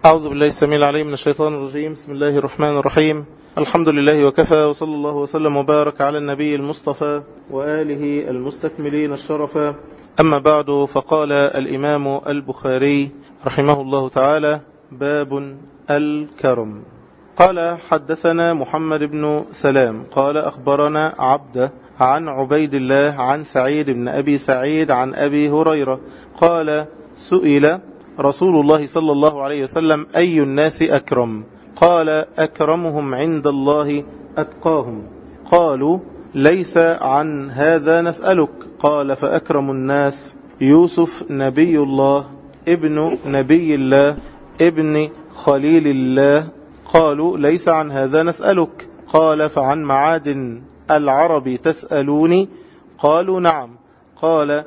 أعوذ بالله السميع العليم من الشيطان الرجيم. بسم الله الرحمن الرحيم. الحمد لله وكفى، وصلى الله وسلم وبارك على النبي المصطفى وآله المستكملين الشرفا. أما بعد، فقال الإمام البخاري رحمه الله تعالى: باب الكرم. قال: حدثنا محمد بن سلام قال أخبرنا عبده عن عبيد الله عن سعيد بن أبي سعيد عن أبي هريرة قال: سئل رسول الله صلى الله عليه وسلم: أي الناس أكرم؟ قال: أكرمهم عند الله أتقاهم. قالوا: ليس عن هذا نسألك. قال: فأكرم الناس يوسف نبي الله ابن نبي الله ابن خليل الله. قالوا: ليس عن هذا نسألك. قال: فعن معادن العرب تسألوني؟ قالوا: نعم. قال: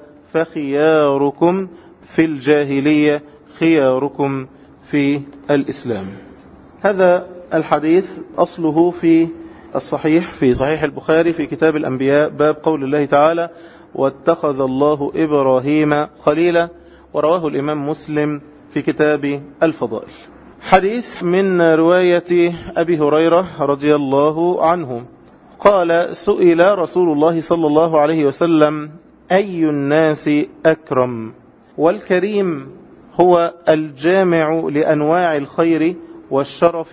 فخياركم في الجاهلية خياركم في الإسلام. هذا الحديث أصله في الصحيح، في صحيح البخاري في كتاب الأنبياء، باب قول الله تعالى: واتخذ الله إبراهيم خليلا. ورواه الإمام مسلم في كتاب الفضائل. حديث من رواية أبي هريرة رضي الله عنه قال: سئل رسول الله صلى الله عليه وسلم: أي الناس أكرم؟ والكريم هو الجامع لأنواع الخير والشرف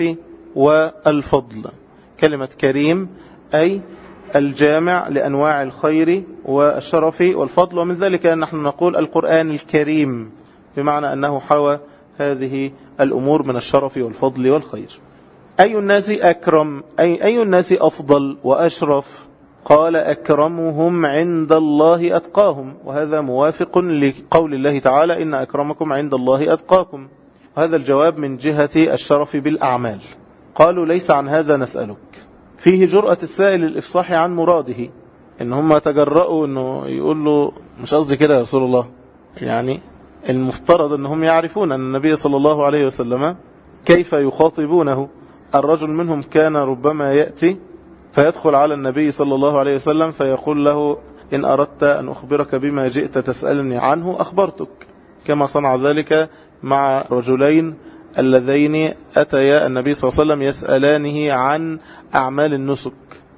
والفضل. كلمة كريم أي الجامع لأنواع الخير والشرف والفضل، ومن ذلك نحن نقول القرآن الكريم، بمعنى أنه حوى هذه الأمور من الشرف والفضل والخير. أي الناس أكرم أي الناس أفضل وأشرف؟ قال: أكرمهم عند الله أتقاهم. وهذا موافق لقول الله تعالى: إن أكرمكم عند الله أتقاكم. وهذا الجواب من جهة الشرف بالأعمال. قالوا: ليس عن هذا نسألك. فيه جرأة السائل الإفصاح عن مراده، إن هم تجرؤوا إنه يقول له: مش قصدي كده يا رسول الله. يعني المفترض أنهم يعرفون أن النبي صلى الله عليه وسلم كيف يخاطبونه. الرجل منهم كان ربما يأتي فيدخل على النبي صلى الله عليه وسلم فيقول له: إن أردت أن أخبرك بما جئت تسألني عنه أخبرتك، كما صنع ذلك مع رجلين اللذين أتيا النبي صلى الله عليه وسلم يسألانه عن أعمال النسك.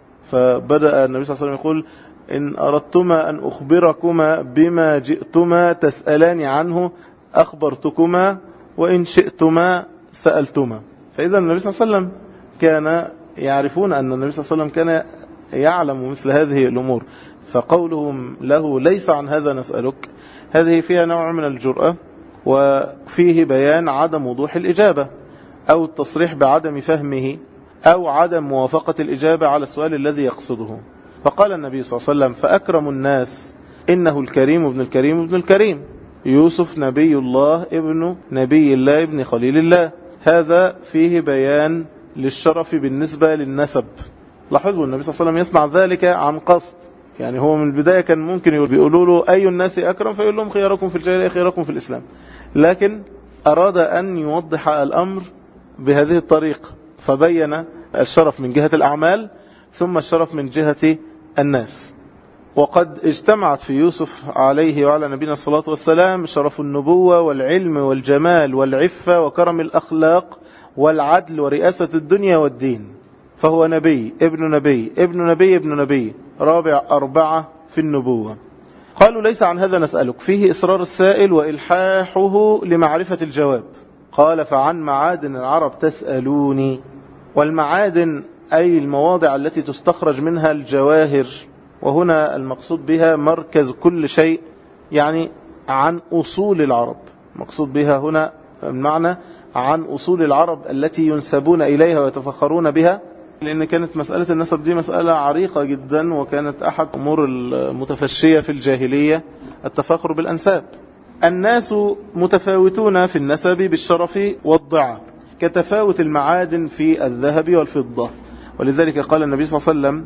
فبدأ النبي صلى الله عليه وسلم يقول: إن أردتما أن أخبركما بما جئتما تسألاني عنه أخبرتكما، وإن شئتما سألتما. فإذا النبي صلى الله عليه وسلم كان يعرفون أن النبي صلى الله عليه وسلم كان يعلم مثل هذه الأمور. فقولهم له: ليس عن هذا نسألك، هذه فيها نوع من الجرأة، وفيه بيان عدم وضوح الإجابة أو التصريح بعدم فهمه أو عدم موافقة الإجابة على السؤال الذي يقصده. فقال النبي صلى الله عليه وسلم: فأكرم الناس إنه الكريم ابن الكريم ابن الكريم، يوسف نبي الله ابن نبي الله ابن خليل الله. هذا فيه بيان للشرف بالنسبة للنسب. لاحظوا النبي صلى الله عليه وسلم يصنع ذلك عن قصد. يعني هو من البداية كان ممكن بيقولوا له: أي الناس أكرم؟ فيقول لهم: خياركم في الجاهلية خياركم في الإسلام. لكن أراد أن يوضح الأمر بهذه الطريقة، فبين الشرف من جهة الأعمال ثم الشرف من جهة الناس. وقد اجتمعت في يوسف عليه وعلى نبينا الصلاة والسلام شرف النبوة والعلم والجمال والعفة وكرم الأخلاق والعدل ورئاسة الدنيا والدين. فهو نبي ابن نبي ابن نبي ابن نبي، رابع 4 في النبوة. قالوا: ليس عن هذا نسألك. فيه إصرار السائل وإلحاحه لمعرفة الجواب. قال: فعن معادن العرب تسألوني. والمعادن أي المواضع التي تستخرج منها الجواهر، وهنا المقصود بها مركز كل شيء، يعني عن أصول العرب. مقصود بها هنا المعنى عن أصول العرب التي ينسبون إليها ويتفخرون بها، لأن كانت مسألة النسب دي مسألة عريقة جدا، وكانت أحد أمور المتفشية في الجاهلية التفاخر بالأنساب. الناس متفاوتون في النسب بالشرف والضعة، كتفاوت المعادن في الذهب والفضة. ولذلك قال النبي صلى الله عليه وسلم: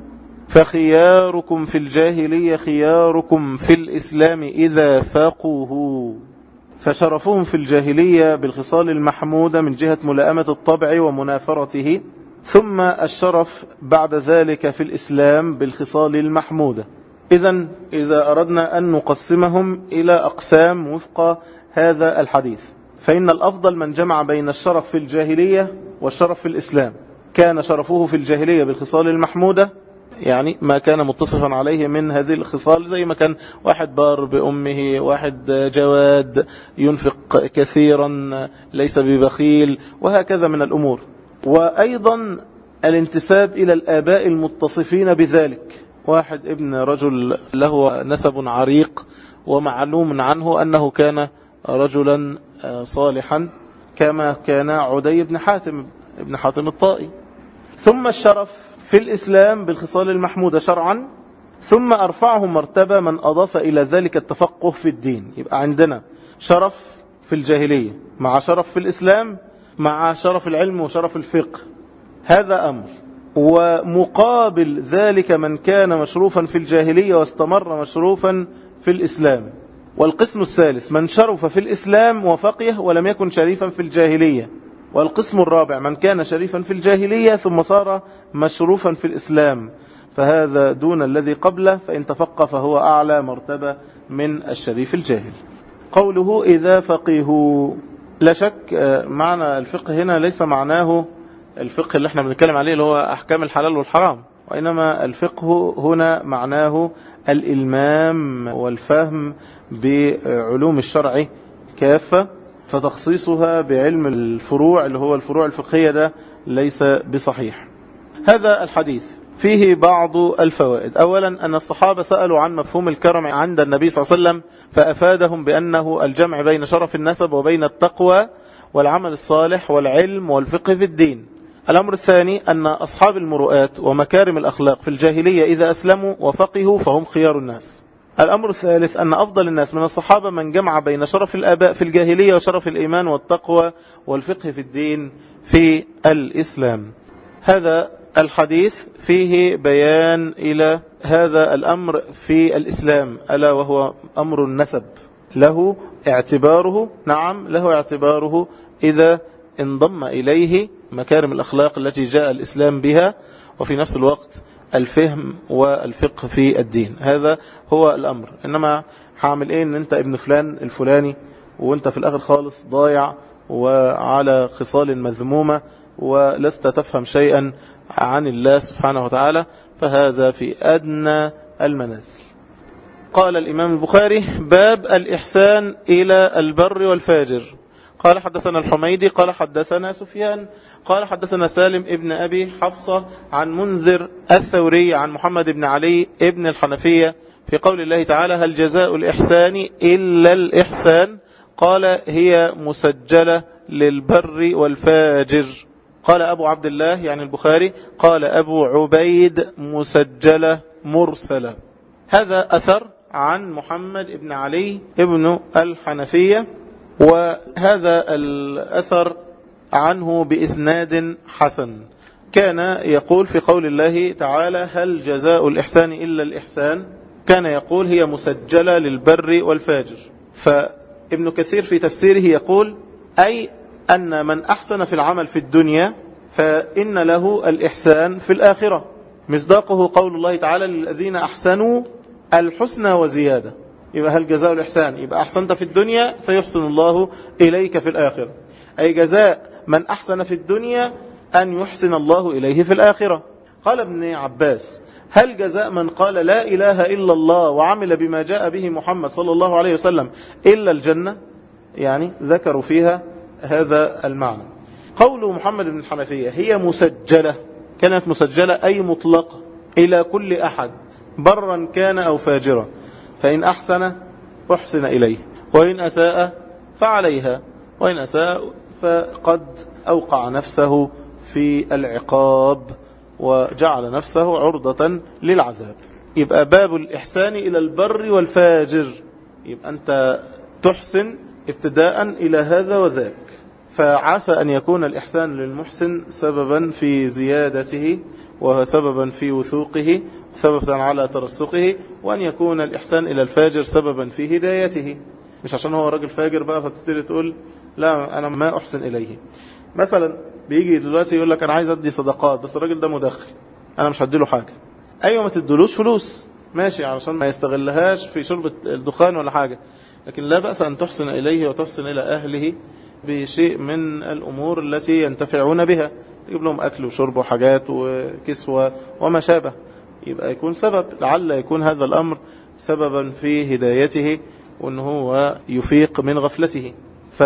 فخياركم في الجاهلية خياركم في الإسلام إذا فقهوا. فشرفهم في الجاهلية بالخصال المحمودة من جهة ملائمة الطبع ومنافرته، ثم الشرف بعد ذلك في الإسلام بالخصال المحمودة. إذا أردنا أن نقسمهم إلى أقسام وفق هذا الحديث، فإن الأفضل من جمع بين الشرف في الجاهلية والشرف في الإسلام. كان شرفه في الجاهلية بالخصال المحمودة، يعني ما كان متصفا عليه من هذه الخصال، زي ما كان واحد بار بأمه، واحد جواد ينفق كثيرا ليس ببخيل، وهكذا من الأمور. وأيضا الانتساب إلى الآباء المتصفين بذلك، واحد ابن رجل له نسب عريق ومعلوم عنه أنه كان رجلا صالحا، كما كان عدي بن حاتم الطائي. ثم الشرف في الإسلام بالخصال المحمودة شرعا، ثم أرفعه مرتبة من أضاف إلى ذلك التفقه في الدين. يبقى عندنا شرف في الجاهلية مع شرف في الإسلام مع شرف العلم وشرف الفقه، هذا أمر. ومقابل ذلك من كان مشروفا في الجاهلية واستمر مشروفا في الإسلام. والقسم الثالث من شرف في الإسلام وفقه ولم يكن شريفا في الجاهلية. والقسم الرابع من كان شريفا في الجاهلية ثم صار مشروفا في الإسلام، فهذا دون الذي قبله، فإن تفقه فهو أعلى مرتبة من الشريف الجاهل. قوله إذا فقهوا، لا شك معنى الفقه هنا ليس معناه الفقه اللي احنا بنتكلم عليه اللي هو أحكام الحلال والحرام، وإنما الفقه هنا معناه الإلمام والفهم بعلوم الشرع كافة، فتخصيصها بعلم الفروع اللي هو الفروع الفقهية ده ليس بصحيح. هذا الحديث فيه بعض الفوائد. أولا أن الصحابة سألوا عن مفهوم الكرم عند النبي صلى الله عليه وسلم، فأفادهم بأنه الجمع بين شرف النسب وبين التقوى والعمل الصالح والعلم والفقه في الدين. الأمر الثاني أن أصحاب المروءات ومكارم الأخلاق في الجاهلية إذا أسلموا وفقهوا فهم خيار الناس. الأمر الثالث أن أفضل الناس من الصحابة من جمع بين شرف الآباء في الجاهلية وشرف الإيمان والتقوى والفقه في الدين في الإسلام. هذا الحديث فيه بيان إلى هذا الأمر في الإسلام، ألا وهو أمر النسب، له اعتباره، نعم له اعتباره إذا انضم إليه مكارم الأخلاق التي جاء الإسلام بها، وفي نفس الوقت الفهم والفقه في الدين. هذا هو الأمر. إنما هعمل إيه إن أنت ابن فلان الفلاني وأنت في الآخر خالص ضايع وعلى خصال مذمومة ولست تفهم شيئا عن الله سبحانه وتعالى، فهذا في أدنى المنازل. قال الإمام البخاري: باب الإحسان إلى البر والفاجر. قال حدثنا الحميدي قال حدثنا سفيان قال حدثنا سالم ابن أبي حفصة عن منذر الثوري عن محمد بن علي ابن الحنفية في قول الله تعالى: هل جزاء الإحسان إلا الإحسان؟ قال: هي مسجلة للبر والفاجر. قال أبو عبد الله يعني البخاري: قال أبو عبيد: مسجلة مرسلة. هذا أثر عن محمد بن علي ابن الحنفية، وهذا الأثر عنه بإسناد حسن. كان يقول في قول الله تعالى: هل جزاء الإحسان إلا الإحسان؟ كان يقول: هي مسجلة للبر والفاجر. فابن كثير في تفسيره يقول: أي أن من أحسن في العمل في الدنيا فإن له الإحسان في الآخرة، مصداقه قول الله تعالى: للذين أحسنوا الحسنى وزيادة. يبقى هل جزاء الإحسان؟ يبقى أحسنت في الدنيا فيحسن الله إليك في الآخرة، أي جزاء من أحسن في الدنيا أن يحسن الله إليه في الآخرة. قال ابن عباس: هل جزاء من قال لا إله إلا الله وعمل بما جاء به محمد صلى الله عليه وسلم إلا الجنة؟ يعني ذكروا فيها هذا المعنى. قول محمد بن الحنفية: هي مسجلة، كانت مسجلة أي مطلقة إلى كل أحد برا كان أو فاجرا، فإن أحسن أحسن إليه، وإن أساء فعليها، وإن أساء فقد أوقع نفسه في العقاب وجعل نفسه عرضة للعذاب. يبقى باب الإحسان إلى البر والفاجر، يبقى أنت تحسن ابتداء إلى هذا وذاك، فعسى أن يكون الإحسان للمحسن سببا في زيادته وسببا في وثوقه، سببا على ترسقه، وأن يكون الإحسان إلى الفاجر سببا في هدايته، مش عشان هو راجل فاجر بقى فتبتدي تقول لا أنا ما أحسن إليه. مثلا بيجي دلوقتي يقول لك أنا عايز أدي صدقات بس الراجل ده مدخن، أنا مش هديله حاجة. أيوة ما تدلوش فلوس ماشي علشان ما يستغلهاش في شرب الدخان ولا حاجة، لكن لا بأس أن تحسن إليه وتحسن إلى أهله بشيء من الأمور التي ينتفعون بها، تجيب لهم أكل وشرب وحاجات وكسوة وما شابه، يبقى يكون سبب، لعل يكون هذا الأمر سببا في هدايته وأنه هو يفيق من غفلته.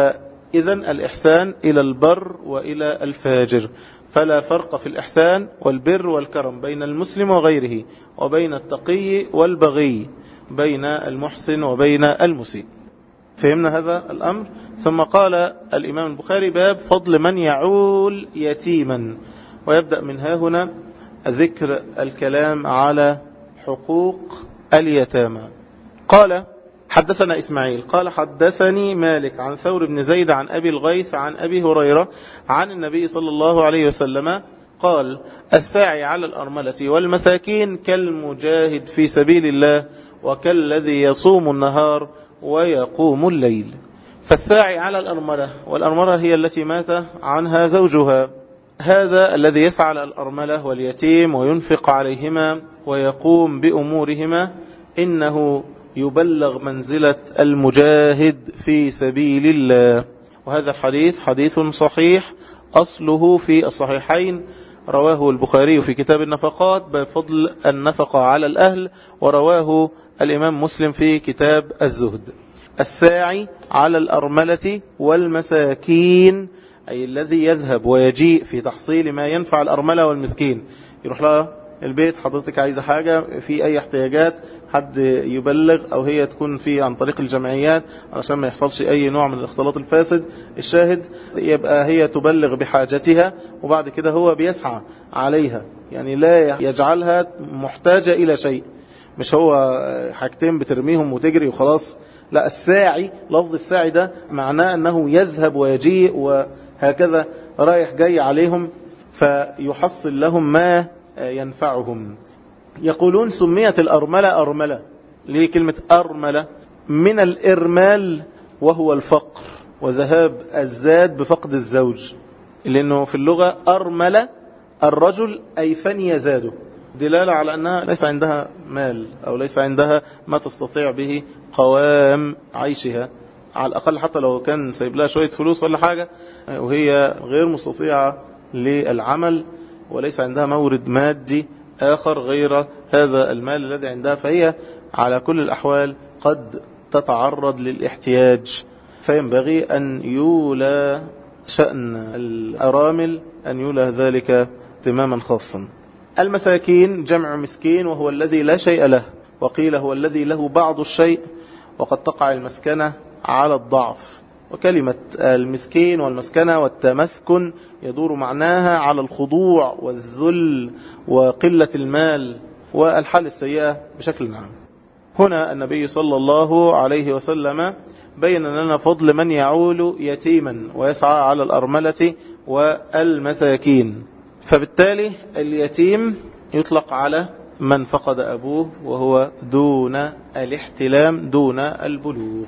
فإذا الإحسان إلى البر وإلى الفاجر، فلا فرق في الإحسان والبر والكرم بين المسلم وغيره، وبين التقي والبغي، بين المحسن وبين المسيء. فهمنا هذا الأمر. ثم قال الإمام البخاري: باب فضل من يعول يتيما. ويبدأ من هنا ذكر الكلام على حقوق اليتامى. قال: حدثنا إسماعيل قال: حدثني مالك عن ثور بن زيد عن أبي الغيث عن أبي هريرة عن النبي صلى الله عليه وسلم قال: الساعي على الأرملة والمساكين كالمجاهد في سبيل الله وكالذي يصوم النهار ويقوم الليل. فالساعي على الأرملة، والأرملة هي التي مات عنها زوجها، هذا الذي يسعى على الأرملة واليتيم وينفق عليهما ويقوم بأمورهما، إنه يبلغ منزلة المجاهد في سبيل الله. وهذا الحديث حديث صحيح أصله في الصحيحين، رواه البخاري في كتاب النفقات بفضل النفقة على الأهل، ورواه الإمام مسلم في كتاب الزهد. الساعي على الأرملة والمساكين، أي الذي يذهب ويجيء في تحصيل ما ينفع الأرملة والمسكين، يروح لها البيت، حضرتك عايزة حاجة في أي احتياجات، حد يبلغ، أو هي تكون في عن طريق الجمعيات علشان ما يحصلش أي نوع من الاختلاط الفاسد. الشاهد يبقى هي تبلغ بحاجتها، وبعد كده هو بيسعى عليها، يعني لا يجعلها محتاجة إلى شيء، مش هو حاجتين بترميهم وتجري وخلاص. لا، الساعي، لفظ الساعي ده معناه أنه يذهب ويجيء وهكذا رايح جاي عليهم، فيحصل لهم ما ينفعهم. يقولون سميت الأرملة أرملة، ليه كلمة أرملة؟ من الإرمال وهو الفقر وذهاب الزاد بفقد الزوج، لأنه في اللغة أرملة الرجل أي فني زاده، دلالة على أنها ليس عندها مال أو ليس عندها ما تستطيع به قوام عيشها، على الأقل حتى لو كان سايب لها شوية فلوس ولا حاجة، وهي غير مستطيعة للعمل وليس عندها مورد مادي آخر غير هذا المال الذي عندها، فهي على كل الأحوال قد تتعرض للاحتياج، فينبغي أن يولى شأن الأرامل، أن يولى ذلك اهتماما خاصا. المساكين جمع مسكين، وهو الذي لا شيء له، وقيل هو الذي له بعض الشيء، وقد تقع المسكنة على الضعف. وكلمة المسكين والمسكنة والتمسكن يدور معناها على الخضوع والذل وقلة المال والحال السيئة بشكل عام. هنا النبي صلى الله عليه وسلم بين لنا فضل من يعول يتيما ويسعى على الأرملة والمساكين. فبالتالي اليتيم يطلق على من فقد أبوه وهو دون الاحتلام، دون البلوغ.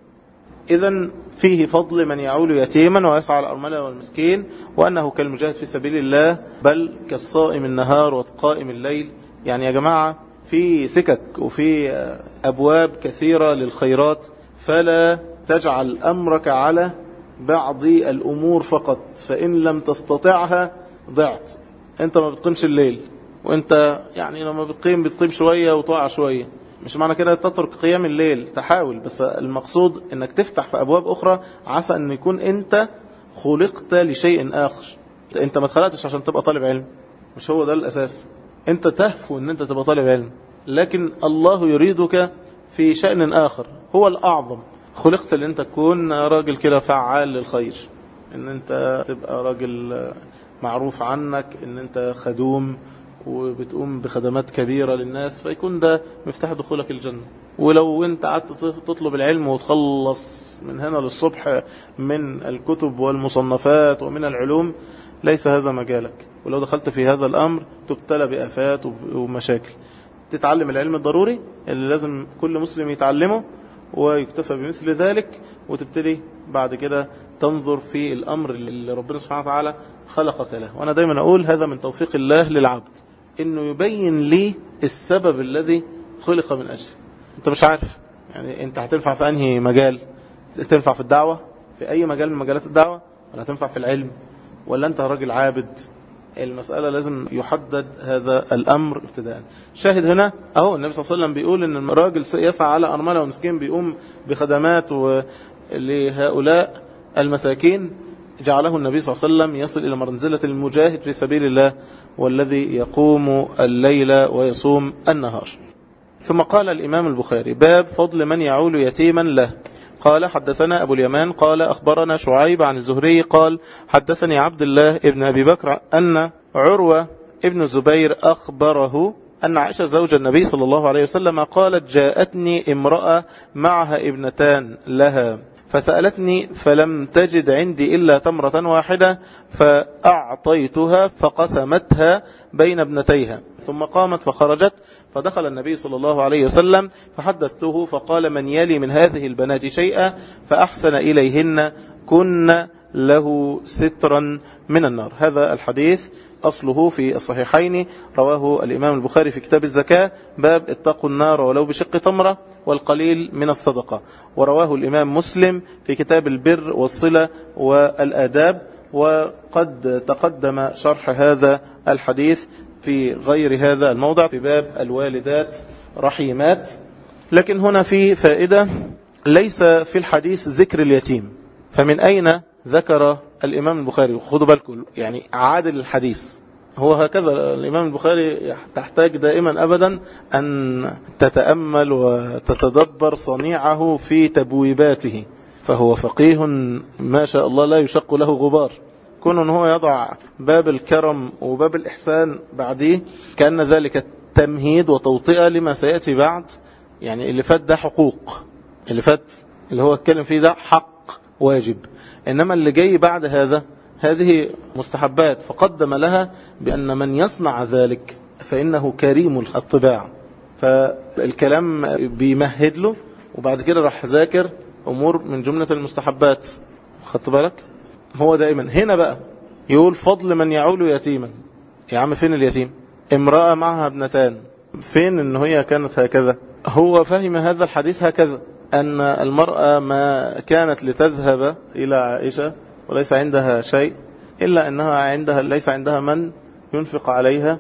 إذن فيه فضل من يعول يتيما ويسعى على الأرملة والمسكين، وأنه كالمجاهد في سبيل الله، بل كالصائم النهار وقائم الليل. يعني يا جماعة في سكك وفي أبواب كثيرة للخيرات، فلا تجعل أمرك على بعض الأمور فقط، فإن لم تستطعها ضعت. أنت ما بتقيمش الليل، وأنت يعني لما بتقيم شوية وتقع شوية، مش معنى كده تترك قيام الليل، تحاول، بس المقصود انك تفتح في ابواب اخرى، عسى ان يكون انت خلقت لشيء اخر. انت ما اتخلقتش عشان تبقى طالب علم، مش هو ده الاساس، انت تهفو ان انت تبقى طالب علم، لكن الله يريدك في شأن اخر هو الاعظم. خلقت ان انت تكون راجل كده فعال للخير، ان انت تبقى راجل معروف عنك ان انت خدوم وبتقوم بخدمات كبيرة للناس، فيكون ده مفتاح دخولك الجنة. ولو انت قعدت تطلب العلم وتخلص من هنا للصبح من الكتب والمصنفات ومن العلوم، ليس هذا مجالك. ولو دخلت في هذا الأمر تبتلى بآفات ومشاكل. تتعلم العلم الضروري اللي لازم كل مسلم يتعلمه ويكتفى بمثل ذلك، وتبتدي بعد كده تنظر في الأمر اللي ربنا سبحانه وتعالى خلقك له. وأنا دايما أقول هذا من توفيق الله للعبد، إنه يبين لي السبب الذي خلق من أجله. أنت مش عارف، يعني أنت هتنفع في أنهي مجال؟ تنفع في الدعوة في أي مجال من مجالات الدعوة، ولا هتنفع في العلم، ولا أنت راجل عابد؟ المسألة لازم يحدد هذا الأمر ابتداء. شاهد هنا أهو النبي صلى الله عليه وسلم بيقول إن الراجل يسعى على أرملة ومسكين، بيقوم بخدمات لهؤلاء المساكين، جعله النبي صلى الله عليه وسلم يصل إلى منزلة المجاهد في سبيل الله والذي يقوم الليل ويصوم النهار. ثم قال الإمام البخاري: باب فضل من يعول يتيما له. قال: حدثنا أبو اليمان قال أخبرنا شعيب عن الزهري قال: حدثني عبد الله ابن أبي بكر أن عروة ابن الزبير أخبره أن عائشة زوج النبي صلى الله عليه وسلم قالت: جاءتني امرأة معها ابنتان لها فسألتني فلم تجد عندي إلا تمرة واحدة فأعطيتها فقسمتها بين ابنتيها، ثم قامت فخرجت، فدخل النبي صلى الله عليه وسلم فحدثته فقال: من يلي من هذه البنات شيئا فأحسن إليهن كن له سترا من النار. هذا الحديث أصله في الصحيحين، رواه الإمام البخاري في كتاب الزكاة باب اتقوا النار ولو بشق تمرة والقليل من الصدقة، ورواه الإمام مسلم في كتاب البر والصلة والآداب، وقد تقدم شرح هذا الحديث في غير هذا الموضع في باب الوالدات رحيمات. لكن هنا في فائدة، ليس في الحديث ذكر اليتيم، فمن أين ذكر الإمام البخاري؟ خذوا بالكم يعني عادل الحديث هو هكذا. الإمام البخاري تحتاج دائما أبدا أن تتأمل وتتدبر صنيعه في تبويباته، فهو فقيه ما شاء الله لا يشق له غبار. كون هو يضع باب الكرم وباب الإحسان بعديه كأن ذلك تمهيد وتوطئة لما سيأتي بعد. يعني اللي فات ده حقوق، اللي فات اللي هو اتكلم فيه ده حق واجب، إنما اللي جاي بعد هذا هذه مستحبات، فقدم لها بأن من يصنع ذلك فإنه كريم الطباع، فالكلام بيمهد له، وبعد كده راح ذاكر أمور من جملة المستحبات. خدت بالك؟ هو دائما هنا بقى يقول فضل من يعول يتيما. يا عم فين اليتيم؟ امرأة معها ابنتان، فين إن هي كانت هكذا؟ هو فهم هذا الحديث هكذا، أن المرأة ما كانت لتذهب إلى عائشة وليس عندها شيء إلا أنها ليس عندها من ينفق عليها،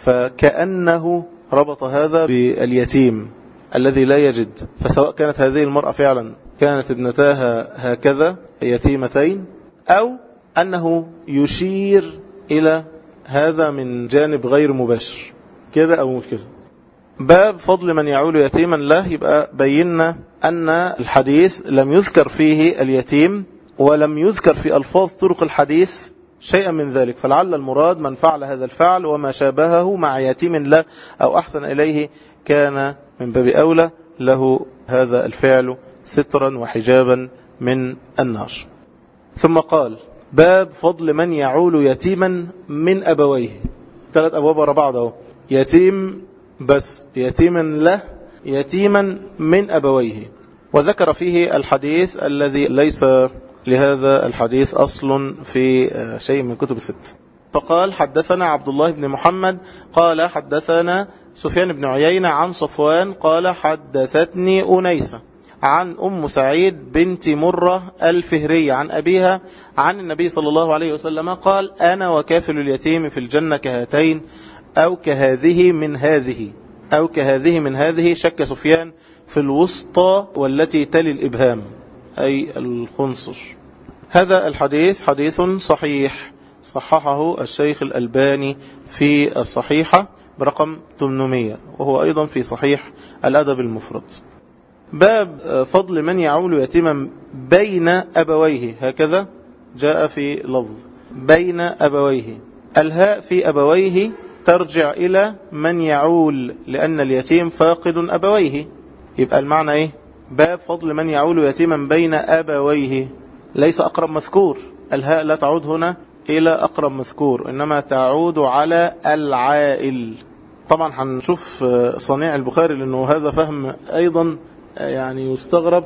فكأنه ربط هذا باليتيم الذي لا يجد. فسواء كانت هذه المرأة فعلا كانت ابنتاها هكذا يتيمتين، أو أنه يشير إلى هذا من جانب غير مباشر كده أو كده. باب فضل من يعول يتيما له، يبقى بينا أن الحديث لم يذكر فيه اليتيم ولم يذكر في ألفاظ طرق الحديث شيئا من ذلك، فلعل المراد من فعل هذا الفعل وما شابهه مع يتيم له أو أحسن إليه كان من باب أولى له هذا الفعل سترا وحجابا من النار. ثم قال: باب فضل من يعول يتيما من أبويه. 3 أبواب ورا بعض، يتيم بس، يتيما له، يتيما من أبويه. وذكر فيه الحديث الذي ليس لهذا الحديث أصل في شيء من كتب الست. فقال: حدثنا عبد الله بن محمد قال حدثنا سفيان بن عيينة عن صفوان قال حدثتني أنيسة عن أم سعيد بنت مرة الفهرية عن أبيها عن النبي صلى الله عليه وسلم قال: أنا وكافل اليتيم في الجنة كهاتين أو كهذه من هذه، أو كهذه من هذه، شك سفيان في الوسطى والتي تلي الإبهام أي الخنصر. هذا الحديث حديث صحيح، صححه الشيخ الألباني في الصحيحة برقم 800، وهو أيضا في صحيح الأدب المفرد. باب فضل من يعول يتيما بين أبويه، هكذا جاء في لفظ بين أبويه. الهاء في أبويه ترجع إلى من يعول، لأن اليتيم فاقد أبويه. يبقى المعنى إيه؟ باب فضل من يعول يتيما بين أبويه، ليس أقرب مذكور. الهاء لا تعود هنا إلى أقرب مذكور، إنما تعود على العائل. طبعا هنشوف صنيع البخاري، لأنه هذا فهم أيضا يعني يستغرب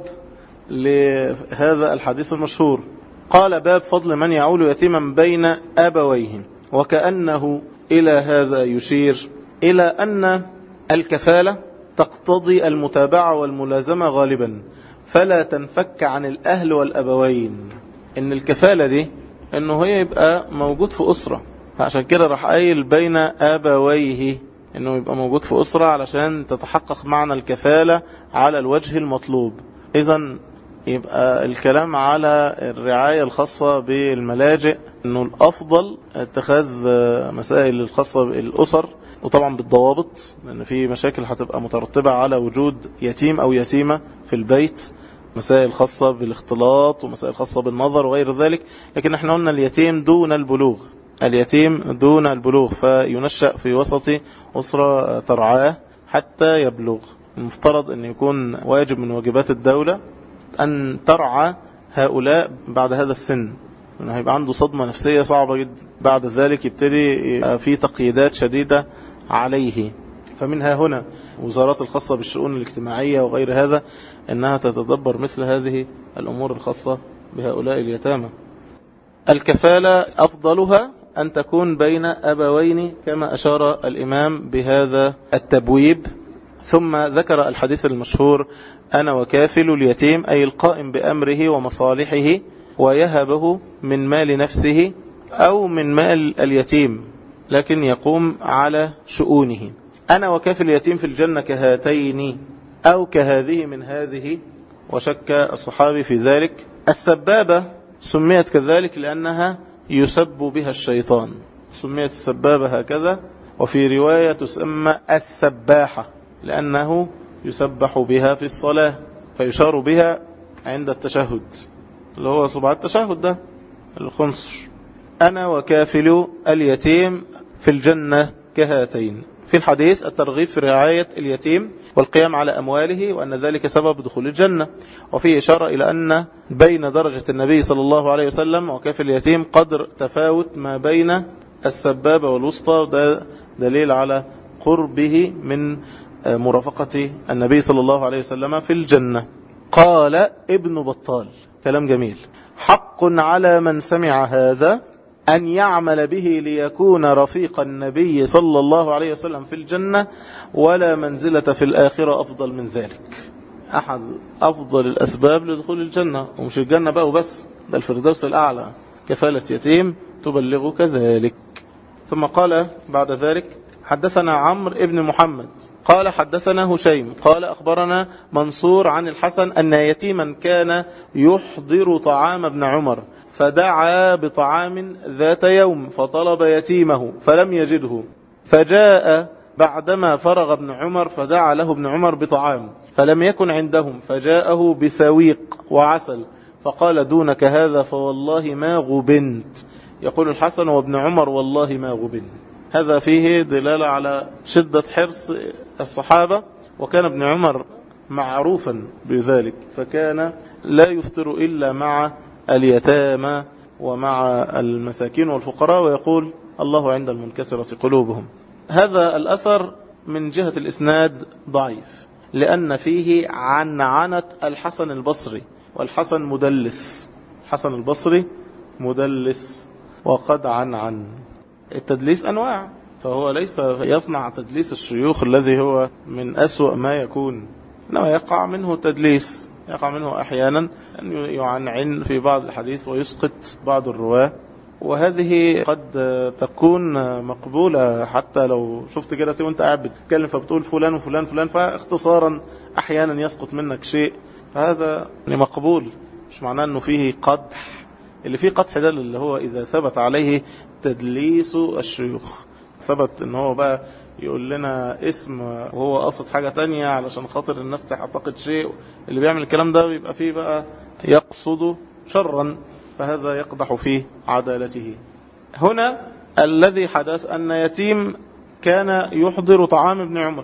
لهذا الحديث المشهور. قال: باب فضل من يعول يتيما بين أبويه، وكأنه إلى هذا يشير إلى أن الكفالة تقتضي المتابعة والملازمة غالبا، فلا تنفك عن الأهل والأبوين. إن الكفالة دي إنه هي يبقى موجود في أسرة، عشان كده راح قايل بين أبويه، إنه يبقى موجود في أسرة علشان تتحقق معنى الكفالة على الوجه المطلوب. إذن يبقى الكلام على الرعاية الخاصة بالملاجئ إنه الأفضل اتخاذ مسائل الخاصة بالأسر، وطبعا بالضوابط، لأن في مشاكل هتبقى مترتبة على وجود يتيم أو يتيمة في البيت، مسائل خاصة بالاختلاط ومسائل خاصة بالنظر وغير ذلك. لكن احنا قلنا اليتيم دون البلوغ، اليتيم دون البلوغ، فينشأ في وسط أسرة ترعاه حتى يبلغ. المفترض أن يكون واجب من واجبات الدولة أن ترعى هؤلاء بعد هذا السن، لأنه هيبقى عنده صدمة نفسية صعبة جدا. بعد ذلك يبتدي في تقييدات شديدة عليه. فمنها هنا وزارات الخاصة بالشؤون الاجتماعية وغير هذا أنها تتدبر مثل هذه الأمور الخاصة بهؤلاء اليتامى. الكفالة أفضلها أن تكون بين أبوين كما أشار الإمام بهذا التبويب. ثم ذكر الحديث المشهور: أنا وكافل اليتيم، أي القائم بأمره ومصالحه، ويهبه من مال نفسه أو من مال اليتيم، لكن يقوم على شؤونه. أنا وكافل اليتيم في الجنة كهاتين أو كهذه من هذه. وشك الصحابي في ذلك. السبابة سميت كذلك لأنها يسب بها الشيطان، سميت السبابة هكذا. وفي رواية تسمى السباحة لأنه يسبح بها في الصلاة، فيشار بها عند التشهد، اللي هو صباح التشهد ده الخنصر. أنا وكافل اليتيم في الجنة كهاتين. في الحديث الترغيب في رعاية اليتيم والقيام على أمواله، وأن ذلك سبب دخول الجنة. وفيه إشارة إلى أن بين درجة النبي صلى الله عليه وسلم وكافل اليتيم قدر تفاوت ما بين السبابة والوسطى، وده دليل على قربه من مرافقة النبي صلى الله عليه وسلم في الجنة. قال ابن بطال كلام جميل: حق على من سمع هذا أن يعمل به ليكون رفيق النبي صلى الله عليه وسلم في الجنة، ولا منزلة في الآخرة أفضل من ذلك. أحد أفضل الأسباب لدخول الجنة، ومش الجنة بقى وبس، ده الفردوس الأعلى. كفالة يتيم تبلغ كذلك. ثم قال بعد ذلك: حدثنا عمرو ابن محمد قال حدثنا هشيم قال أخبرنا منصور عن الحسن أن يتيما كان يحضر طعام ابن عمر، فدعا بطعام ذات يوم فطلب يتيمه فلم يجده، فجاء بعدما فرغ ابن عمر فدعا له ابن عمر بطعام فلم يكن عندهم، فجاءه بسويق وعسل فقال: دونك هذا فوالله ما غبنت. يقول الحسن وابن عمر: والله ما غبن. هذا فيه دلالة على شدة حرص الصحابة، وكان ابن عمر معروفا بذلك، فكان لا يفطر إلا مع اليتامى ومع المساكين والفقراء، ويقول: الله عند المنكسرة قلوبهم. هذا الأثر من جهة الإسناد ضعيف، لأن فيه عنعنة الحسن البصري، والحسن مدلس، الحسن البصري مدلس وقد عنعن. التدليس أنواع، فهو ليس يصنع تدليس الشيوخ الذي هو من أسوأ ما يكون، إنما يقع منه تدليس، يقع منه أحيانا أن يعنعن في بعض الحديث ويسقط بعض الرواة، وهذه قد تكون مقبولة. حتى لو شفت كده وانت قاعد بتتكلم فبتقول فلان وفلان فلان، فاختصارا أحيانا يسقط منك شيء، فهذا مقبول، مش معناه أنه فيه قدح. اللي فيه قدح ده اللي هو إذا ثبت عليه تدليس الشيوخ، ثبت ان هو بقى يقول لنا اسم وهو قصد حاجة تانية علشان خاطر الناس تعتقد شيء، اللي بيعمل الكلام ده بيبقى فيه بقى يقصد شرا، فهذا يقدح فيه عدالته. هنا الذي حدث أن يتيم كان يحضر طعام ابن عمر،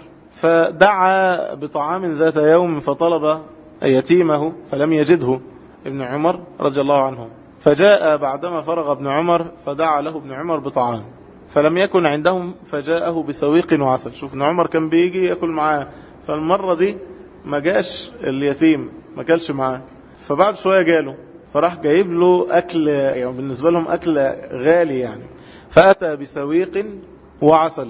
فدعا بطعام ذات يوم فطلب يتيمه فلم يجده ابن عمر رضي الله عنه، فجاء بعدما فرغ ابن عمر فدعا له ابن عمر بطعام فلم يكن عندهم، فجاءه بسويق وعسل. شوف ابن عمر كان بيجي يأكل معاه، فالمرة دي ما جاش اليتيم، ما كلش معاه، فبعد شوية جاله، فراح جايب له أكل، يعني بالنسبة لهم أكل غالي يعني، فأتى بسويق وعسل،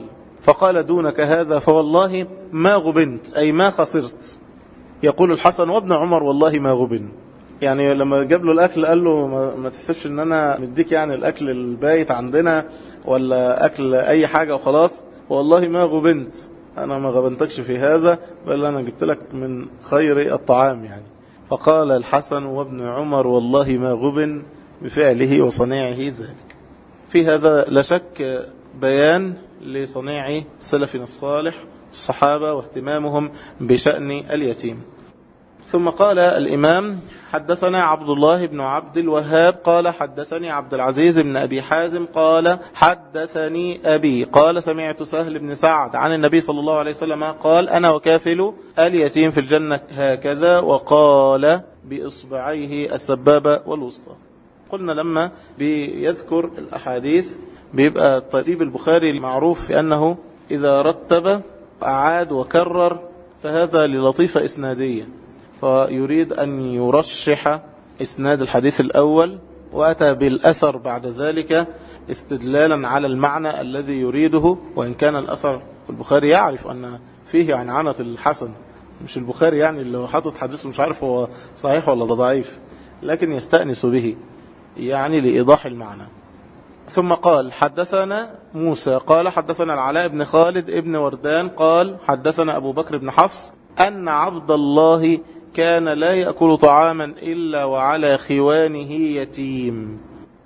فقال دونك هذا فوالله ما غبنت، أي ما خسرت. يقول الحسن وابن عمر والله ما غبن، يعني لما جاب له الأكل قال له ما تحسبش ان انا مديك يعني الأكل البايت عندنا ولا أكل أي حاجة وخلاص، والله ما غبنت، أنا ما غبنتكش في هذا، بل أنا جبت لك من خير الطعام يعني. فقال الحسن وابن عمر والله ما غبن بفعله وصنيعه ذلك. في هذا لا شك بيان لصنيع سلفنا الصالح الصحابة واهتمامهم بشأن اليتيم. ثم قال الإمام حدثنا عبد الله بن عبد الوهاب قال حدثني عبد العزيز بن أبي حازم قال حدثني أبي قال سمعت سهل بن سعد عن النبي صلى الله عليه وسلم قال أنا وكافل اليتيم في الجنة هكذا، وقال بإصبعيه السبابة والوسطى. قلنا لما بيذكر الأحاديث بيبقى ترتيب البخاري معروف بأنه إذا رتب أعاد وكرر، فهذا للطيفة إسنادية، فيريد أن يرشح إسناد الحديث الأول، وأتى بالأثر بعد ذلك استدلالا على المعنى الذي يريده، وإن كان الأثر البخاري يعرف أن فيه عنعنة الحسن، مش البخاري يعني اللي حاطط حديثه مش عارف هو صحيح ولا ضعيف، لكن يستأنس به يعني لإيضاح المعنى. ثم قال حدثنا موسى قال حدثنا العلاء بن خالد ابن وردان قال حدثنا أبو بكر بن حفص أن عبد الله كان لا يأكل طعاما إلا وعلى خوانه يتيم.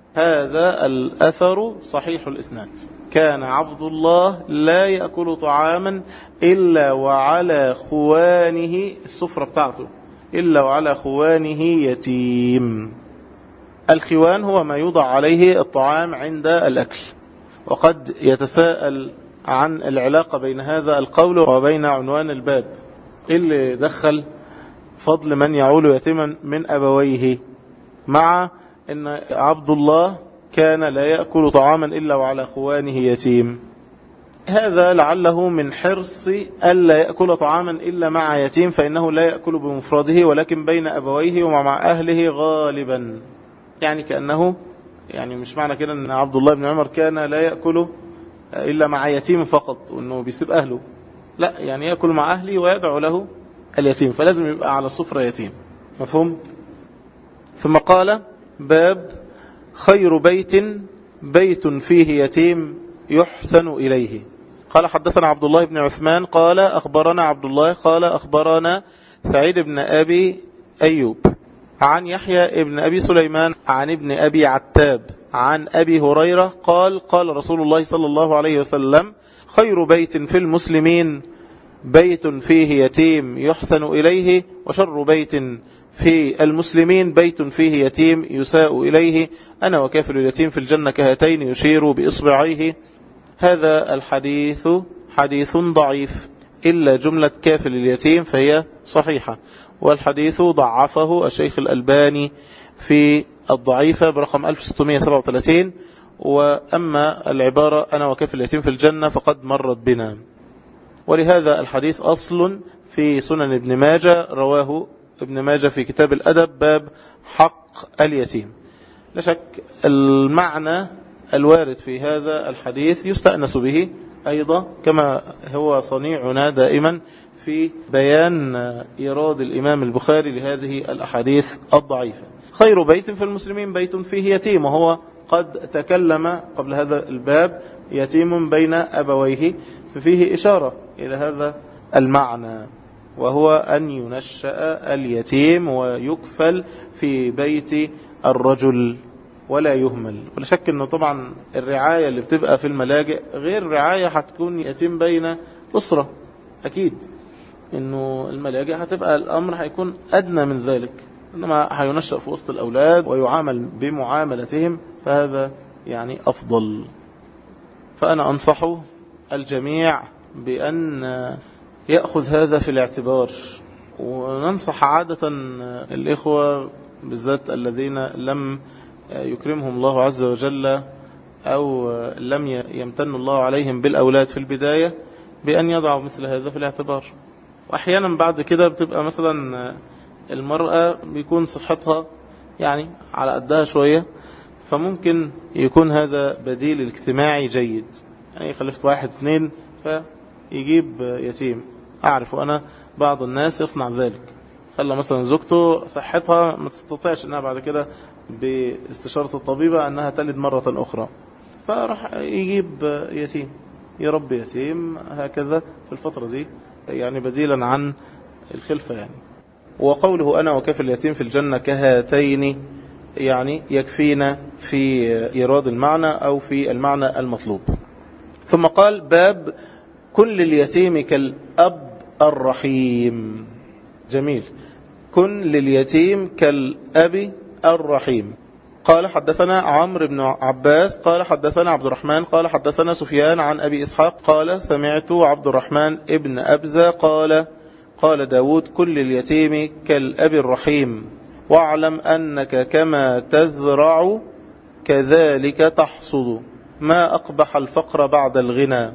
هذا الأثر صحيح الإسناد. كان عبد الله لا يأكل طعاما إلا وعلى خوانه، السفرة بتاعته، إلا وعلى خوانه يتيم. الخوان هو ما يوضع عليه الطعام عند الأكل، وقد يتساءل عن العلاقة بين هذا القول وبين عنوان الباب، اللي دخل فضل من يعول يتيما من أبويه مع أن عبد الله كان لا يأكل طعاما إلا وعلى خوانه يتيم. هذا لعله من حرص ألا يأكل طعاما إلا مع يتيم، فإنه لا يأكل بمفرده ولكن بين أبويه ومع أهله غالبا، يعني كأنه يعني مش معنى كده أن عبد الله بن عمر كان لا يأكل إلا مع يتيم فقط وأنه بيسيب أهله، لا، يعني يأكل مع أهله ويدعو له اليتيم، فلازم يبقى على السفرة يتيم. مفهوم؟ ثم قال باب خير بيت فيه يتيم يحسن إليه. قال حدثنا عبد الله بن عثمان قال أخبرنا عبد الله قال أخبرنا سعيد بن أبي أيوب عن يحيى ابن أبي سليمان عن ابن أبي عتاب عن أبي هريرة قال قال رسول الله صلى الله عليه وسلم خير بيت في المسلمين بيت فيه يتيم يحسن إليه، وشر بيت في المسلمين بيت فيه يتيم يساء إليه، أنا وكافل اليتيم في الجنة كهاتين يشير بإصبعيه. هذا الحديث حديث ضعيف، إلا جملة كافل اليتيم فهي صحيحة، والحديث ضعفه الشيخ الألباني في الضعيفة برقم 1637، وأما العبارة أنا وكافل اليتيم في الجنة فقد مرت بنا. ولهذا الحديث أصل في سنن ابن ماجة، رواه ابن ماجة في كتاب الأدب باب حق اليتيم. لا شك المعنى الوارد في هذا الحديث يستأنس به أيضا، كما هو صنيعنا دائما في بيان إيراد الإمام البخاري لهذه الأحاديث الضعيفة. خير بيت في المسلمين بيت فيه يتيم، وهو قد تكلم قبل هذا الباب يتيم بين أبويه، ففيه إشارة إلى هذا المعنى، وهو أن ينشأ اليتيم ويكفل في بيت الرجل ولا يهمل. ولا شك أنه طبعا الرعاية اللي بتبقى في الملاجئ غير رعاية هتكون يتيم بين أسرة، أكيد أنه الملاجئ هتبقى الأمر هيكون أدنى من ذلك، إنما هينشأ في وسط الأولاد ويعامل بمعاملتهم، فهذا يعني أفضل. فأنا أنصح الجميع بأن يأخذ هذا في الاعتبار، وننصح عادة الإخوة بالذات الذين لم يكرمهم الله عز وجل أو لم يمتن الله عليهم بالأولاد في البداية بأن يضعوا مثل هذا في الاعتبار. وأحيانا بعد كده بتبقى مثلا المرأة بيكون صحتها يعني على قدها شوية، فممكن يكون هذا بديل اجتماعي جيد، يعني خلفت 1 2 فيجيب يتيم. أعرف أنا بعض الناس يصنع ذلك، خلى مثلا زوجته صحتها ما تستطيعش أنها بعد كده باستشارة الطبيبة أنها تلد مرة أخرى، فراح يجيب يتيم يربي يتيم هكذا في الفترة دي، يعني بديلا عن الخلفة يعني. وقوله أنا وكفل اليتيم في الجنة كهاتين يعني يكفينا في إيراد المعنى أو في المعنى المطلوب. ثم قال باب كن لليتيم كالأب الرحيم. جميل، كن لليتيم كالأب الرحيم. قال حدثنا عمرو بن عباس قال حدثنا عبد الرحمن قال حدثنا سفيان عن أبي إسحاق قال سمعت عبد الرحمن ابن أبزة قال داود كل اليتيم كالأب الرحيم واعلم أنك كما تزرع كذلك تحصد ما أقبح الفقر بعد الغنى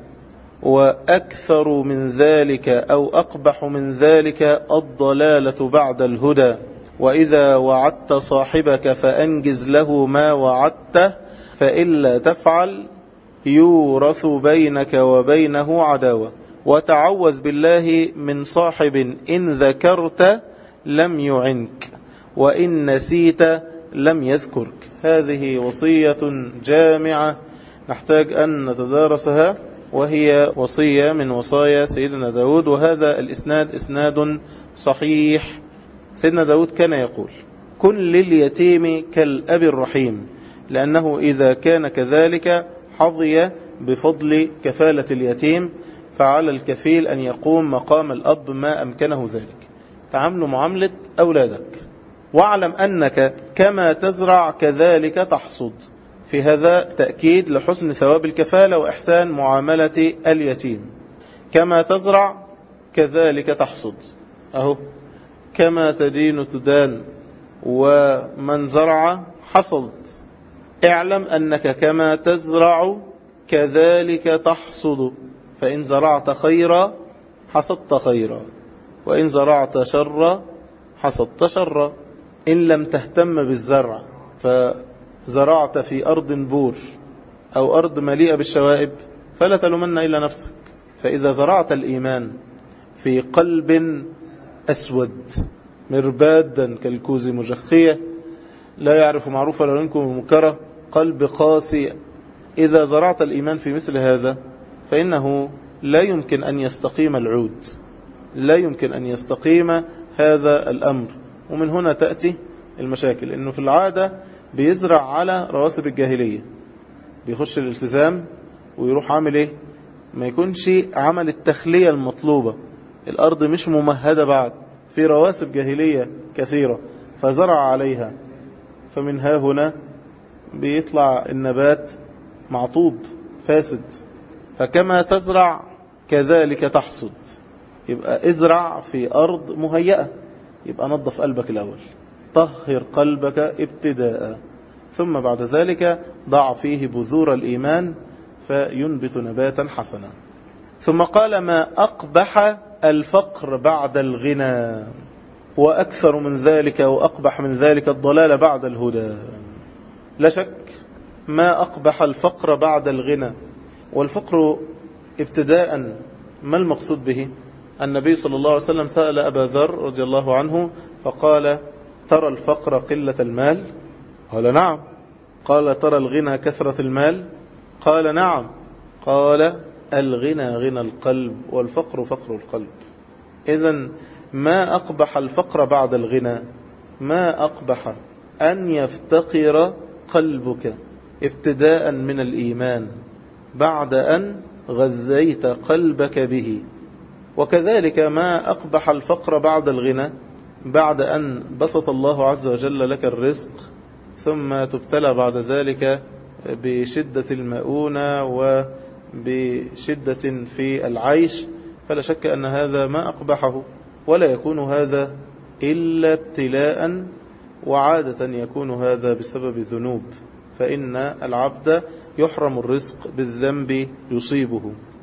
وأكثر من ذلك أو أقبح من ذلك الضلالة بعد الهدى وإذا وعدت صاحبك فأنجز له ما وعدته فإلا تفعل يورث بينك وبينه عداوة وتعوذ بالله من صاحب إن ذكرت لم يعنك وإن نسيت لم يذكرك. هذه وصية جامعة نحتاج أن نتدارسها، وهي وصية من وصايا سيدنا داود، وهذا الإسناد إسناد صحيح. سيدنا داود كان يقول كن لليتيم كالأب الرحيم، لأنه إذا كان كذلك حظي بفضل كفالة اليتيم، فعلى الكفيل أن يقوم مقام الأب ما أمكنه ذلك. تعاملوا معاملة أولادك، واعلم أنك كما تزرع كذلك تحصد. في هذا تأكيد لحسن ثواب الكفالة وإحسان معاملة اليتيم. كما تزرع كذلك تحصد، أهو كما تدين تدان، ومن زرع حصد. اعلم أنك كما تزرع كذلك تحصد، فإن زرعت خيرا حصدت خيرا، وإن زرعت شرا حصدت شرا. إن لم تهتم بالزرع فزرعت في أرض بور أو أرض مليئة بالشوائب فلا تلومن إلا نفسك. فإذا زرعت الإيمان في قلب أسود مربادا كالكوز مجخية لا يعرف معروفا ولا ينكر منكرا، قلب قاسي، إذا زرعت الإيمان في مثل هذا فإنه لا يمكن أن يستقيم العود، لا يمكن أن يستقيم هذا الأمر. ومن هنا تأتي المشاكل، إنه في العادة بيزرع على رواسب الجاهلية، بيخش الالتزام ويروح عامل إيه؟ ما يكونش عمل التخلية المطلوبة، الأرض مش ممهدة بعد، في رواسب جاهلية كثيرة فزرع عليها، فمن ها هنا بيطلع النبات معطوب فاسد. فكما تزرع كذلك تحصد، يبقى ازرع في أرض مهيئة، يبقى نظف قلبك الأول، طهر قلبك ابتداء، ثم بعد ذلك ضع فيه بذور الإيمان فينبت نباتا حسنا. ثم قال ما أقبح الفقر بعد الغنى وأكثر من ذلك وأقبح من ذلك الضلال بعد الهدى. لا شك ما أقبح الفقر بعد الغنى. والفقر ابتداء ما المقصود به؟ النبي صلى الله عليه وسلم سأل أبا ذر رضي الله عنه فقال ترى الفقر قلة المال؟ قال نعم. قال ترى الغنى كثرة المال؟ قال نعم. قال الغنى غنى القلب والفقر فقر القلب. إذن ما أقبح الفقر بعد الغنى، ما أقبح أن يفتقر قلبك ابتداء من الإيمان بعد أن غذيت قلبك به. وكذلك ما أقبح الفقر بعد الغنى بعد أن بسط الله عز وجل لك الرزق ثم تبتلى بعد ذلك بشدة المؤونة وبشدة في العيش، فلا شك أن هذا ما أقبحه، ولا يكون هذا إلا ابتلاء، وعادة يكون هذا بسبب ذنوب، فإن العبد يحرم الرزق بالذنب يصيبه.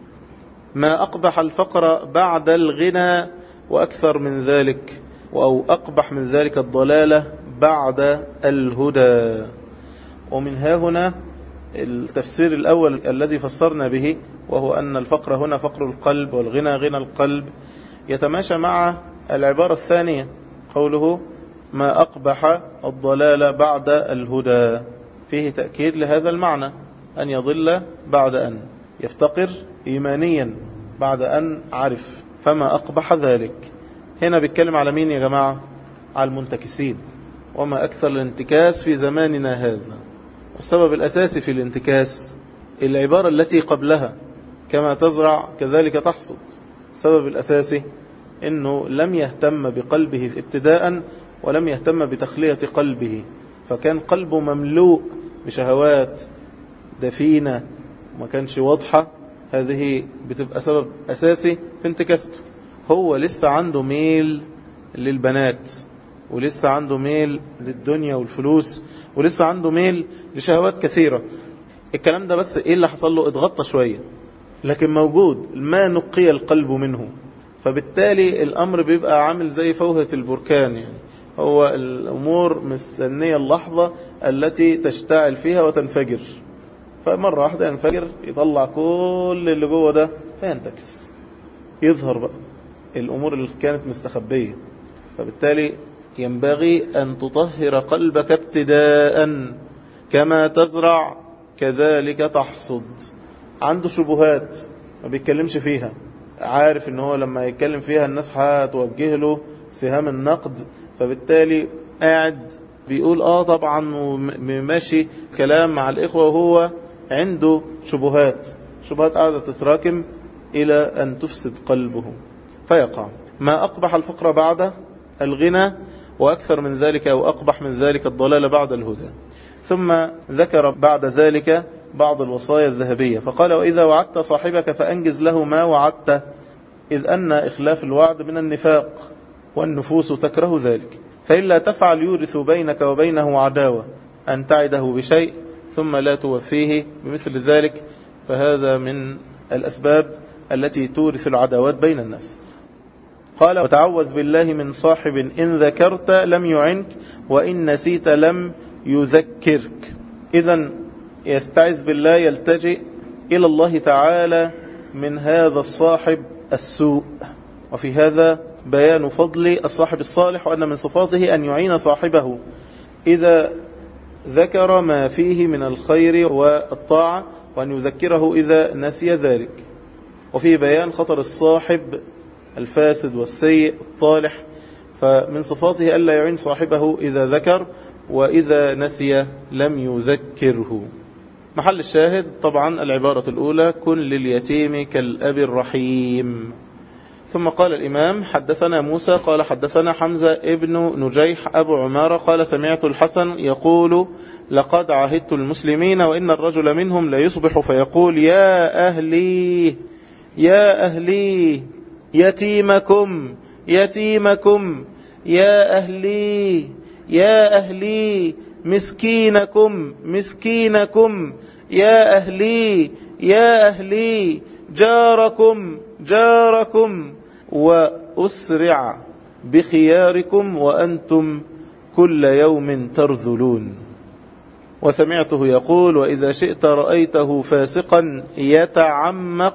ما أقبح الفقر بعد الغنى وأكثر من ذلك أو أقبح من ذلك الضلالة بعد الهدى. ومن ها هنا التفسير الأول الذي فسرنا به، وهو أن الفقر هنا فقر القلب والغنى غنى القلب، يتماشى مع العبارة الثانية قوله ما أقبح الضلال بعد الهدى، فيه تأكيد لهذا المعنى، أن يضل بعد أن يفتقر إيمانيا بعد أن عرف، فما أقبح ذلك. هنا بيتكلم على مين يا جماعة؟ على المنتكسين، وما أكثر الانتكاس في زماننا هذا. والسبب الأساسي في الانتكاس العبارة التي قبلها كما تزرع كذلك تحصد. السبب الأساسي أنه لم يهتم بقلبه ابتداء، ولم يهتم بتخلية قلبه، فكان قلبه مملوء بشهوات دفينة وما كانش واضحة. هذه بتبقى سبب أساسي في انتكاسته. هو لسه عنده ميل للبنات، ولسه عنده ميل للدنيا والفلوس، ولسه عنده ميل لشهوات كثيرة. الكلام ده بس إيه اللي حصل له؟ اتغطى شوية، لكن موجود، ما نقي القلب منه. فبالتالي الأمر بيبقى عامل زي فوهة البركان، يعني هو الأمور مستنية اللحظة التي تشتعل فيها وتنفجر، فمرة واحدة ينفجر، يطلع كل اللي جوه ده فينتكس، يظهر بقى الأمور اللي كانت مستخبية. فبالتالي ينبغي أن تطهر قلبك ابتداء، كما تزرع كذلك تحصد. عنده شبهات ما بيتكلمش فيها، عارف ان هو لما يتكلم فيها الناس هتوجه له سهام النقد، فبالتالي قاعد بيقول طبعا وماشي كلام مع الإخوة، وهو عنده شبهات قاعدة تتراكم إلى أن تفسد قلبه فيقع. ما أقبح الفقر بعد الغنى، وأكثر من ذلك أو أقبح من ذلك الضلال بعد الهدى. ثم ذكر بعد ذلك بعض الوصايا الذهبية، فقال وإذا وعدت صاحبك فأنجز له ما وعدته، إذ أن إخلاف الوعد من النفاق، والنفوس تكره ذلك، فإلا تفعل يورث بينك وبينه عداوة، أن تعده بشيء ثم لا توفيه بمثل ذلك، فهذا من الأسباب التي تورث العداوات بين الناس. قال وتعوذ بالله من صاحب إن ذكرت لم يعنك، وإن نسيت لم يذكرك. إذن يستعذ بالله، يلتجئ إلى الله تعالى من هذا الصاحب السوء. وفي هذا بيان فضل الصاحب الصالح، وأن من صفاته أن يعين صاحبه إذا ذكر ما فيه من الخير والطاعة، وأن يذكره إذا نسي ذلك. وفي بيان خطر الصاحب الفاسد والسيء الطالح، فمن صفاته ألا يعين صاحبه إذا ذكر، وإذا نسي لم يذكره. محل الشاهد طبعا العبارة الأولى كن لليتيم كالأب الرحيم. ثم قال الإمام حدثنا موسى قال حدثنا حمزة ابن نجيح أبو عمارة قال سمعت الحسن يقول لقد عهدت المسلمين وإن الرجل منهم ليصبح فيقول يا أهلي يا أهلي يتيمكم يتيمكم يا أهلي يا أهلي مسكينكم مسكينكم يا أهلي يا أهلي جاركم جاركم وأسرع بخياركم وأنتم كل يوم ترذلون. وسمعته يقول وإذا شئت رأيته فاسقا يتعمق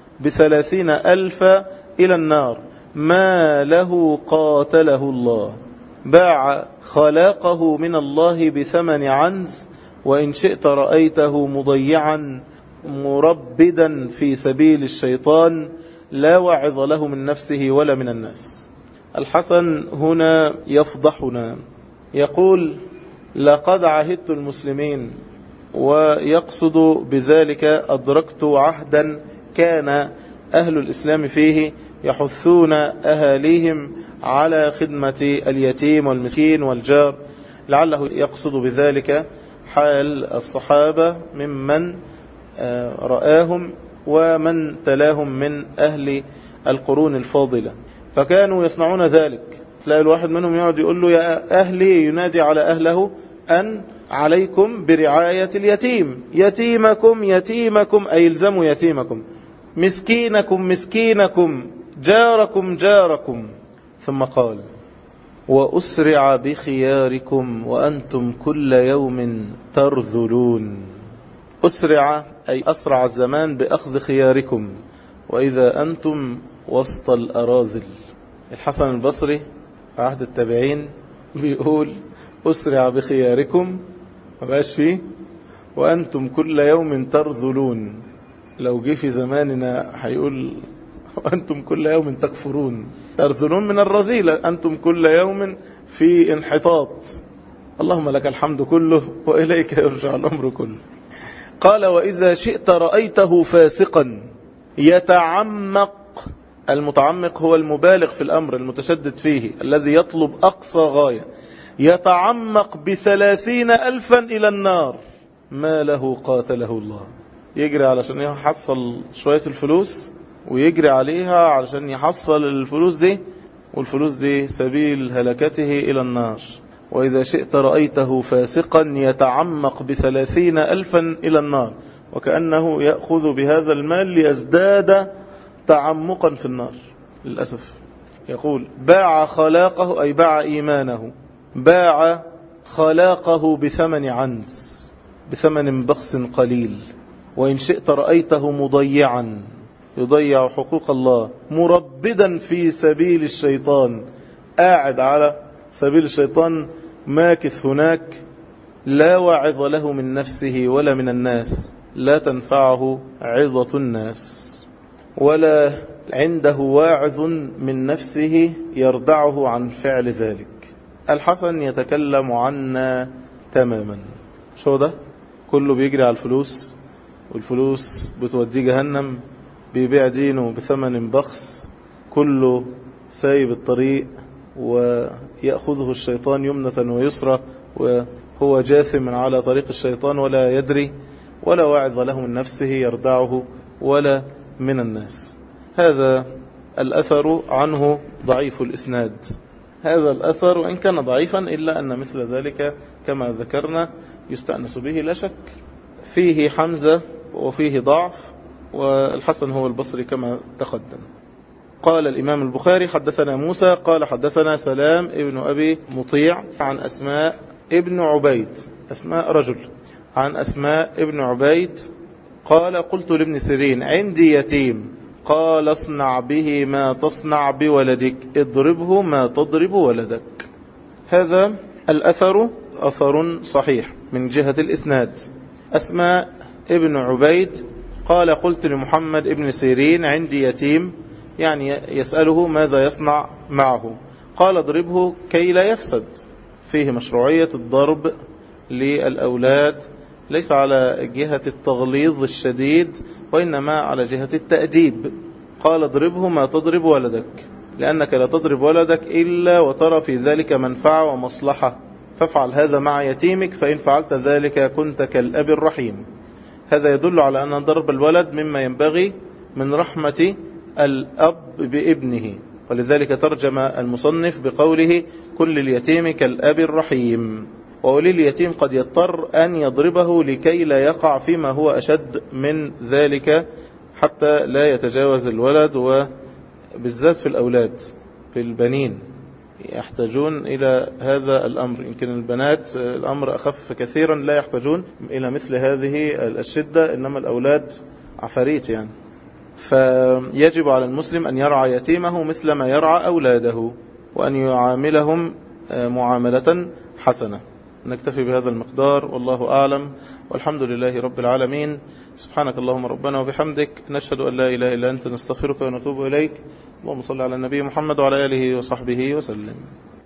ب30,000 إلى النار ما له قاتله الله، باع خلاقه من الله ب8 عنز، وإن شئت رأيته مضيعا مربدا في سبيل الشيطان لا وعظ له من نفسه ولا من الناس. الحسن هنا يفضحنا، يقول لقد عهدت المسلمين، ويقصد بذلك أدركت عهدا كان أهل الإسلام فيه يحثون أهاليهم على خدمة اليتيم والمسكين والجار، لعله يقصد بذلك حال الصحابة ممن رآهم ومن تلاهم من أهل القرون الفاضلة، فكانوا يصنعون ذلك. تلاقي الواحد منهم يقعد يقول له يا أهلي، ينادي على أهله أن عليكم برعاية اليتيم، يتيمكم يتيمكم أي الزموا يتيمكم، مسكينكم مسكينكم، جاركم جاركم. ثم قال وأسرع بخياركم وأنتم كل يوم ترذلون. أسرع أي أسرع الزمان بأخذ خياركم وإذا أنتم وسط الأراذل. الحسن البصري في عهد التابعين بيقول أسرع بخياركم، ما بقاش فيه وأنتم كل يوم ترذلون. لو جه في زماننا هيقول وأنتم كل يوم تكفرون، ترذلون من الرذيلة، أنتم كل يوم في انحطاط. اللهم لك الحمد كله وإليك يرجع الأمر كله. قال وإذا شئت رأيته فاسقا يتعمق. المتعمق هو المبالغ في الأمر، المتشدد فيه، الذي يطلب أقصى غاية. يتعمق ب30,000 إلى النار ما له قاتله الله. يجري علشان يحصل شوية الفلوس ويجري عليها علشان يحصل الفلوس دي، والفلوس دي سبيل هلكته إلى النار. وإذا شئت رأيته فاسقا يتعمق ب30,000 إلى النار، وكأنه يأخذ بهذا المال ليزداد تعمقا في النار. للأسف يقول باع خلاقه أي باع إيمانه، باع خلاقه بثمن عنز، بثمن بخس قليل. وإن شئت رأيته مضيعا يضيع حقوق الله، مربدا في سبيل الشيطان، قاعد على سبيل الشيطان ماكث هناك، لا واعظ له من نفسه ولا من الناس، لا تنفعه عظة الناس، ولا عنده واعظ من نفسه يردعه عن فعل ذلك. الحسن يتكلم عنا تماما. شو ده؟ كله بيجري على الفلوس، والفلوس بتوديه جهنم، بيبيع دينه بثمن بخس، كله سايب الطريق ويأخذه الشيطان يمنة ويسرى، وهو جاثم على طريق الشيطان ولا يدري، ولا واعظ له من نفسه يردعه ولا من الناس. هذا الأثر عنه ضعيف الإسناد. هذا الأثر وإن كان ضعيفا إلا أن مثل ذلك كما ذكرنا يستأنس به لا شك. فيه حمزة وفيه ضعف، والحسن هو البصري كما تقدم. قال الإمام البخاري حدثنا موسى قال حدثنا سلام ابن أبي مطيع عن أسماء ابن عبيد، أسماء رجل، عن أسماء ابن عبيد قال قلت لابن سيرين عندي يتيم، قال اصنع به ما تصنع بولدك، اضربه ما تضرب ولدك. هذا الأثر أثر صحيح من جهة الإسناد. أسماء ابن عبيد قال قلت لمحمد ابن سيرين عندي يتيم، يعني يسأله ماذا يصنع معه، قال اضربه كي لا يفسد. فيه مشروعية الضرب للأولاد ليس على جهة التغليظ الشديد، وإنما على جهة التأديب. قال اضربه ما تضرب ولدك، لأنك لا تضرب ولدك إلا وترى في ذلك منفعة ومصلحة، فافعل هذا مع يتيمك، فإن فعلت ذلك كنت كالأب الرحيم. هذا يدل على أن ضرب الولد مما ينبغي من رحمة الأب بابنه، ولذلك ترجم المصنف بقوله كل اليتيم كالأب الرحيم. وولي اليتيم قد يضطر أن يضربه لكي لا يقع فيما هو أشد من ذلك، حتى لا يتجاوز الولد، وبالذات في الأولاد، في البنين يحتاجون إلى هذا الأمر. يمكن البنات الأمر أخف كثيرا، لا يحتاجون إلى مثل هذه الشدة، إنما الأولاد عفاريت يعني. فيجب على المسلم أن يرعى يتيمه مثل ما يرعى أولاده، وأن يعاملهم معاملة حسنة. نكتفي بهذا المقدار والله أعلم، والحمد لله رب العالمين. سبحانك اللهم ربنا وبحمدك، نشهد أن لا إله إلا أنت، نستغفرك ونتوب إليك. اللهم صل على النبي محمد وعلى آله وصحبه وسلم.